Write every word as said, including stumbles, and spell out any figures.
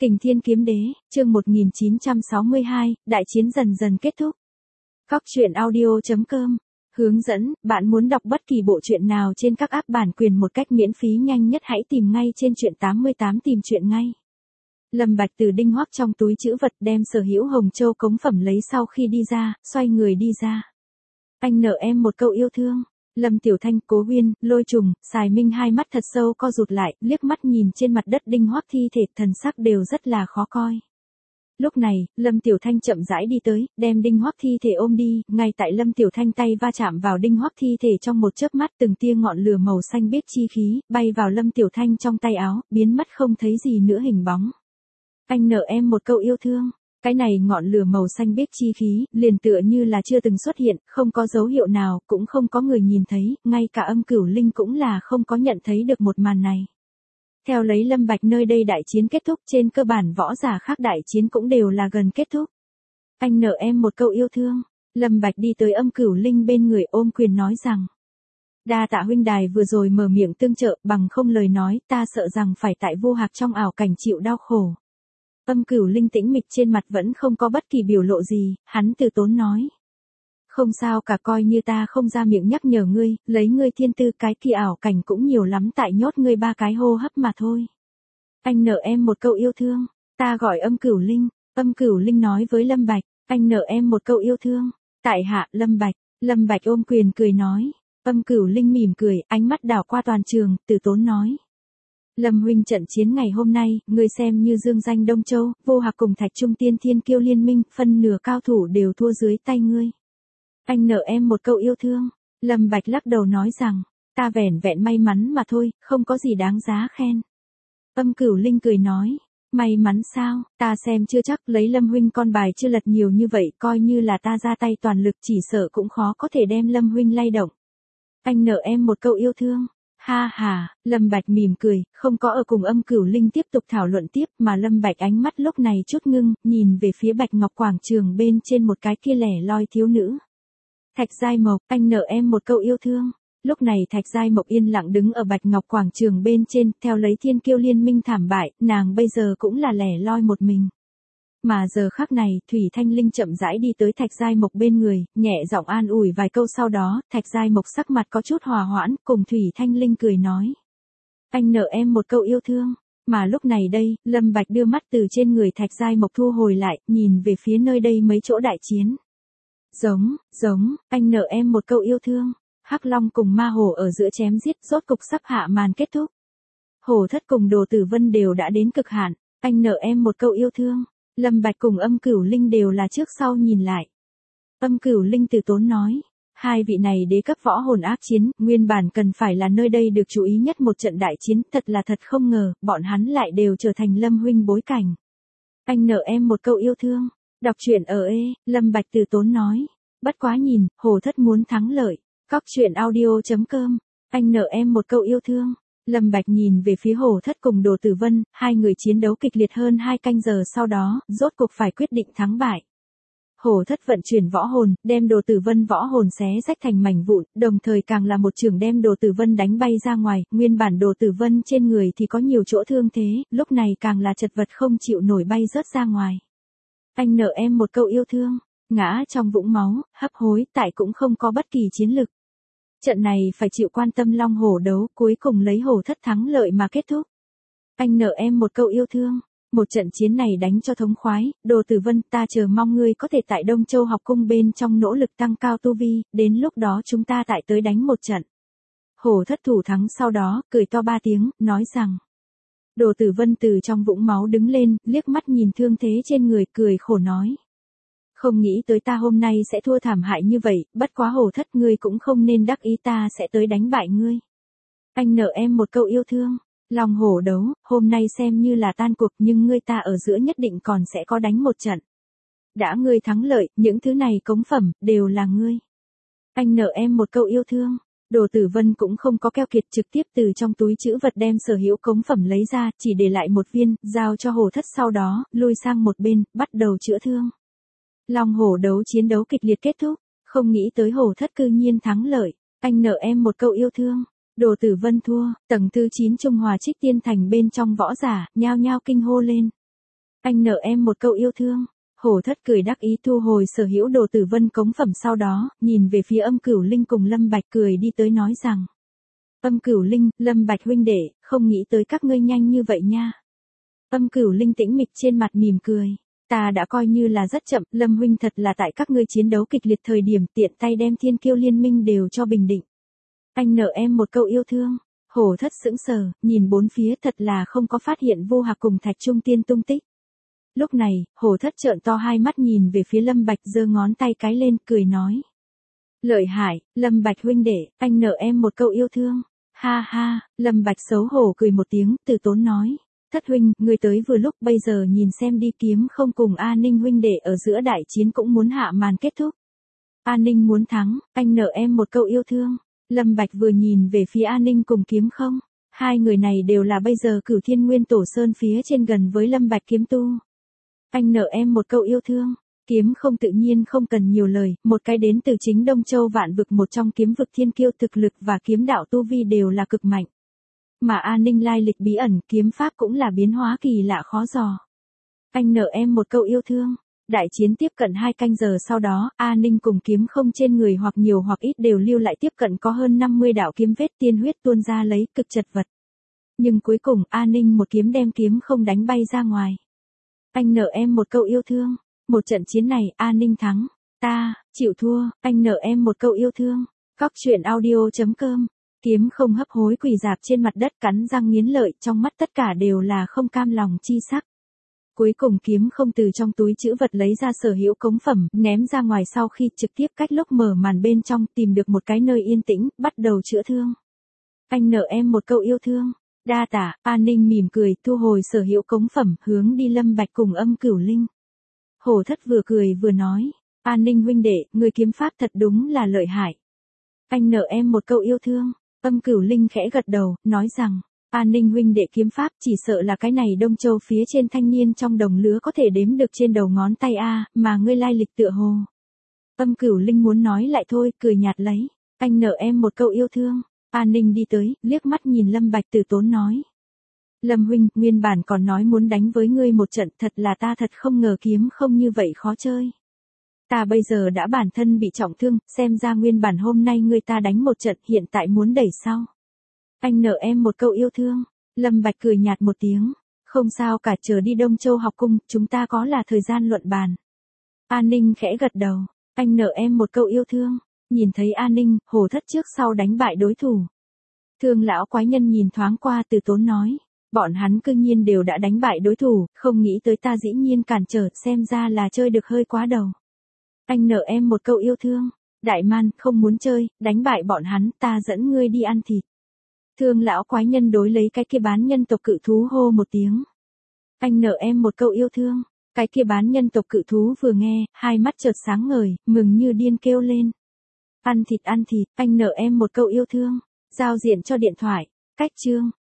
Kình Thiên Kiếm Đế, chương một nghìn chín trăm sáu mươi hai, đại chiến dần dần kết thúc. Cóc truyện audio chấm com hướng dẫn, bạn muốn đọc bất kỳ bộ truyện nào trên các app bản quyền một cách miễn phí nhanh nhất hãy tìm ngay trên truyện tám mươi tám tìm truyện ngay. Lâm Bạch từ đinh hoắc trong túi trữ vật đem sở hữu hồng châu cống phẩm lấy sau khi đi ra, xoay người đi ra. Anh nợ em một câu yêu thương. Lâm Tiểu Thanh, Cố Huyên, Lôi Trùng, Sài Minh hai mắt thật sâu co rụt lại, liếc mắt nhìn trên mặt đất đinh hoắc thi thể, thần sắc đều rất là khó coi. Lúc này, Lâm Tiểu Thanh chậm rãi đi tới, đem đinh hoắc thi thể ôm đi, ngay tại Lâm Tiểu Thanh tay va chạm vào đinh hoắc thi thể trong một chớp mắt từng tia ngọn lửa màu xanh biếc chi khí, bay vào Lâm Tiểu Thanh trong tay áo, biến mất không thấy gì nữa hình bóng. Anh nợ em một câu yêu thương. Cái này ngọn lửa màu xanh biếc chi khí, liền tựa như là chưa từng xuất hiện, không có dấu hiệu nào, cũng không có người nhìn thấy, ngay cả Âm Cửu Linh cũng là không có nhận thấy được một màn này. Theo lấy Lâm Bạch nơi đây đại chiến kết thúc, trên cơ bản võ giả khác đại chiến cũng đều là gần kết thúc. Anh nợ em một câu yêu thương. Lâm Bạch đi tới Âm Cửu Linh bên người ôm quyền nói rằng. Đa tạ huynh đài vừa rồi mở miệng tương trợ, bằng không lời nói, ta sợ rằng phải tại vô hạc trong ảo cảnh chịu đau khổ. Âm Cửu Linh tĩnh mịch trên mặt vẫn không có bất kỳ biểu lộ gì, hắn từ tốn nói. Không sao cả, coi như ta không ra miệng nhắc nhở ngươi, lấy ngươi thiên tư cái kỳ ảo cảnh cũng nhiều lắm tại nhốt ngươi ba cái hô hấp mà thôi. Anh nợ em một câu yêu thương, ta gọi Âm Cửu Linh. Âm Cửu Linh nói với Lâm Bạch, anh nợ em một câu yêu thương. Tại hạ Lâm Bạch. Lâm Bạch ôm quyền cười nói. Âm Cửu Linh mỉm cười, ánh mắt đảo qua toàn trường, từ tốn nói. Lâm huynh, trận chiến ngày hôm nay, ngươi xem như dương danh Đông Châu, vô hạc cùng Thạch Trung Tiên Thiên Kiêu liên minh, phân nửa cao thủ đều thua dưới tay ngươi. Anh nợ em một câu yêu thương. Lâm Bạch lắc đầu nói rằng, ta vẻn vẹn may mắn mà thôi, không có gì đáng giá khen. Âm Cửu Linh cười nói, may mắn sao, ta xem chưa chắc, lấy Lâm huynh con bài chưa lật nhiều như vậy, coi như là ta ra tay toàn lực chỉ sợ cũng khó có thể đem Lâm huynh lay động. Anh nợ em một câu yêu thương. Ha ha, Lâm Bạch mỉm cười, không có ở cùng Âm Cửu Linh tiếp tục thảo luận tiếp, mà Lâm Bạch ánh mắt lúc này chút ngưng, nhìn về phía Bạch Ngọc Quảng Trường bên trên một cái kia lẻ loi thiếu nữ. Thạch Giai Mộc, anh nợ em một câu yêu thương. Lúc này Thạch Giai Mộc yên lặng đứng ở Bạch Ngọc Quảng Trường bên trên, theo lấy Thiên Kiêu liên minh thảm bại, nàng bây giờ cũng là lẻ loi một mình. Mà giờ khắc này, Thủy Thanh Linh chậm rãi đi tới Thạch Giai Mộc bên người, nhẹ giọng an ủi vài câu sau đó, Thạch Giai Mộc sắc mặt có chút hòa hoãn, cùng Thủy Thanh Linh cười nói. Anh nợ em một câu yêu thương. Mà lúc này đây, Lâm Bạch đưa mắt từ trên người Thạch Giai Mộc thu hồi lại, nhìn về phía nơi đây mấy chỗ đại chiến. Giống, giống, anh nợ em một câu yêu thương. Hắc Long cùng Ma Hổ ở giữa chém giết, rốt cục sắp hạ màn kết thúc. Hổ Thất cùng Đồ Tử Vân đều đã đến cực hạn, anh nợ em một câu yêu thương. Lâm Bạch cùng Âm Cửu Linh đều là trước sau nhìn lại. Âm Cửu Linh từ tốn nói, hai vị này đế cấp võ hồn ác chiến, nguyên bản cần phải là nơi đây được chú ý nhất một trận đại chiến, thật là thật không ngờ, bọn hắn lại đều trở thành Lâm huynh bối cảnh. Anh nợ em một câu yêu thương. Đọc truyện ở ê, Lâm Bạch từ tốn nói, bất quá nhìn, Hổ Thất muốn thắng lợi. Cóc truyện audio chấm com, anh nợ em một câu yêu thương. Lâm Bạch nhìn về phía Hổ Thất cùng Đồ Tử Vân, hai người chiến đấu kịch liệt hơn hai canh giờ sau đó, rốt cuộc phải quyết định thắng bại. Hổ Thất vận chuyển võ hồn, đem Đồ Tử Vân võ hồn xé rách thành mảnh vụn, đồng thời càng là một chưởng đem Đồ Tử Vân đánh bay ra ngoài, nguyên bản Đồ Tử Vân trên người thì có nhiều chỗ thương thế, lúc này càng là chật vật không chịu nổi bay rớt ra ngoài. Anh nợ em một câu yêu thương, ngã trong vũng máu, hấp hối, tại cũng không có bất kỳ chiến lực. Trận này phải chịu quan tâm long hổ đấu, cuối cùng lấy Hổ Thất thắng lợi mà kết thúc. Anh nợ em một câu yêu thương. Một trận chiến này đánh cho thống khoái, Đồ Tử Vân, ta chờ mong ngươi có thể tại Đông Châu học cung bên trong nỗ lực tăng cao tu vi, đến lúc đó chúng ta tại tới đánh một trận. Hổ Thất thủ thắng sau đó, cười to ba tiếng, nói rằng. Đồ Tử Vân từ trong vũng máu đứng lên, liếc mắt nhìn thương thế trên người, cười khổ nói. Không nghĩ tới ta hôm nay sẽ thua thảm hại như vậy, bất quá Hổ Thất ngươi cũng không nên đắc ý ta sẽ tới đánh bại ngươi. Anh nợ em một câu yêu thương. Long hổ đấu, hôm nay xem như là tan cuộc nhưng ngươi ta ở giữa nhất định còn sẽ có đánh một trận. Đã ngươi thắng lợi, những thứ này cống phẩm, đều là ngươi. Anh nợ em một câu yêu thương. Đồ Tử Vân cũng không có keo kiệt, trực tiếp từ trong túi trữ vật đem sở hữu cống phẩm lấy ra, chỉ để lại một viên, giao cho Hổ Thất sau đó, lui sang một bên, bắt đầu chữa thương. Long hổ đấu chiến đấu kịch liệt kết thúc, không nghĩ tới Hổ Thất cư nhiên thắng lợi. Anh nợ em một câu yêu thương. Đồ Tử Vân thua, tầng thứ chín Trung Hòa Trích Tiên Thành bên trong võ giả, nhao nhao kinh hô lên. Anh nợ em một câu yêu thương. Hổ thất cười đắc ý thu hồi sở hữu đồ tử vân cống phẩm, sau đó, nhìn về phía Âm Cửu Linh cùng Lâm Bạch cười đi tới nói rằng. Âm Cửu Linh, Lâm Bạch huynh đệ, không nghĩ tới các ngươi nhanh như vậy nha. Âm Cửu Linh tĩnh mịch trên mặt mỉm cười. Ta đã coi như là rất chậm, Lâm huynh thật là tại các ngươi chiến đấu kịch liệt thời điểm tiện tay đem Thiên Kiêu liên minh đều cho bình định. Anh nợ em một câu yêu thương. Hổ thất sững sờ, nhìn bốn phía thật là không có phát hiện Vô Hạc cùng Thạch Trung Tiên tung tích. Lúc này, hổ thất trợn to hai mắt nhìn về phía Lâm Bạch, giơ ngón tay cái lên, cười nói. Lợi hại, Lâm Bạch huynh đệ, anh nợ em một câu yêu thương. Ha ha, Lâm Bạch xấu hổ cười một tiếng, từ tốn nói. Thất huynh, ngươi tới vừa lúc, bây giờ nhìn xem đi, Kiếm Không cùng A Ninh huynh đệ ở giữa đại chiến cũng muốn hạ màn kết thúc. A Ninh muốn thắng, anh nợ em một câu yêu thương. Lâm Bạch vừa nhìn về phía A Ninh cùng Kiếm Không. Hai người này đều là bây giờ Cửu Thiên Nguyên Tổ Sơn phía trên gần với Lâm Bạch kiếm tu. Anh nợ em một câu yêu thương. Kiếm Không tự nhiên không cần nhiều lời, một cái đến từ chính Đông Châu vạn vực, một trong kiếm vực thiên kiêu, thực lực và kiếm đạo tu vi đều là cực mạnh. Mà A Ninh lai lịch bí ẩn, kiếm pháp cũng là biến hóa kỳ lạ khó dò. Anh nợ em một câu yêu thương. Đại chiến tiếp cận hai canh giờ sau đó, A Ninh cùng Kiếm Không trên người hoặc nhiều hoặc ít đều lưu lại tiếp cận có hơn năm mươi đạo kiếm vết tiên huyết tuôn ra, lấy cực chật vật. Nhưng cuối cùng A Ninh một kiếm đem Kiếm Không đánh bay ra ngoài. Anh nợ em một câu yêu thương. Một trận chiến này A Ninh thắng. Ta, chịu thua, anh nợ em một câu yêu thương. Cóc truyện audio chấm com. Kiếm Không hấp hối quỳ dạp trên mặt đất, cắn răng nghiến lợi, trong mắt tất cả đều là không cam lòng chi sắc. Cuối cùng Kiếm Không từ trong túi trữ vật lấy ra sở hữu cống phẩm, ném ra ngoài sau khi trực tiếp cách lúc mở màn bên trong tìm được một cái nơi yên tĩnh, bắt đầu chữa thương. Anh nợ em một câu yêu thương. Đa tả, A Ninh mỉm cười, thu hồi sở hữu cống phẩm, hướng đi Lâm Bạch cùng Âm Cửu Linh. Hổ thất vừa cười vừa nói, A Ninh huynh đệ, người kiếm pháp thật đúng là lợi hại. Anh nợ em một câu yêu thương. Âm Cửu Linh khẽ gật đầu, nói rằng, A Ninh huynh đệ kiếm pháp chỉ sợ là cái này Đông Châu phía trên thanh niên trong đồng lứa có thể đếm được trên đầu ngón tay a, mà ngươi lai lịch tựa hồ. Âm Cửu Linh muốn nói lại thôi, cười nhạt lấy, anh nợ em một câu yêu thương. A Ninh đi tới, liếc mắt nhìn Lâm Bạch, từ tốn nói. Lâm huynh, nguyên bản còn nói muốn đánh với ngươi một trận, thật là ta thật không ngờ Kiếm Không như vậy khó chơi. Ta bây giờ đã bản thân bị trọng thương, xem ra nguyên bản hôm nay ngươi ta đánh một trận, hiện tại muốn đẩy sau. Anh nợ em một câu yêu thương. Lâm Bạch cười nhạt một tiếng. Không sao cả, chờ đi Đông Châu học cung, chúng ta có là thời gian luận bàn. A Ninh khẽ gật đầu. Anh nợ em một câu yêu thương. Nhìn thấy A Ninh, hổ thất trước sau đánh bại đối thủ. Thương lão quái nhân nhìn thoáng qua, từ tốn nói. Bọn hắn cư nhiên đều đã đánh bại đối thủ, không nghĩ tới ta dĩ nhiên cản trở, xem ra là chơi được hơi quá đầu. Anh nợ em một câu yêu thương. Đại man, không muốn chơi, đánh bại bọn hắn, ta dẫn ngươi đi ăn thịt. Thương lão quái nhân đối lấy cái kia bán nhân tộc cự thú hô một tiếng. Anh nợ em một câu yêu thương. Cái kia bán nhân tộc cự thú vừa nghe, hai mắt chợt sáng ngời, mừng như điên kêu lên. Ăn thịt ăn thịt, anh nợ em một câu yêu thương. Giao diện cho điện thoại. Cách chương.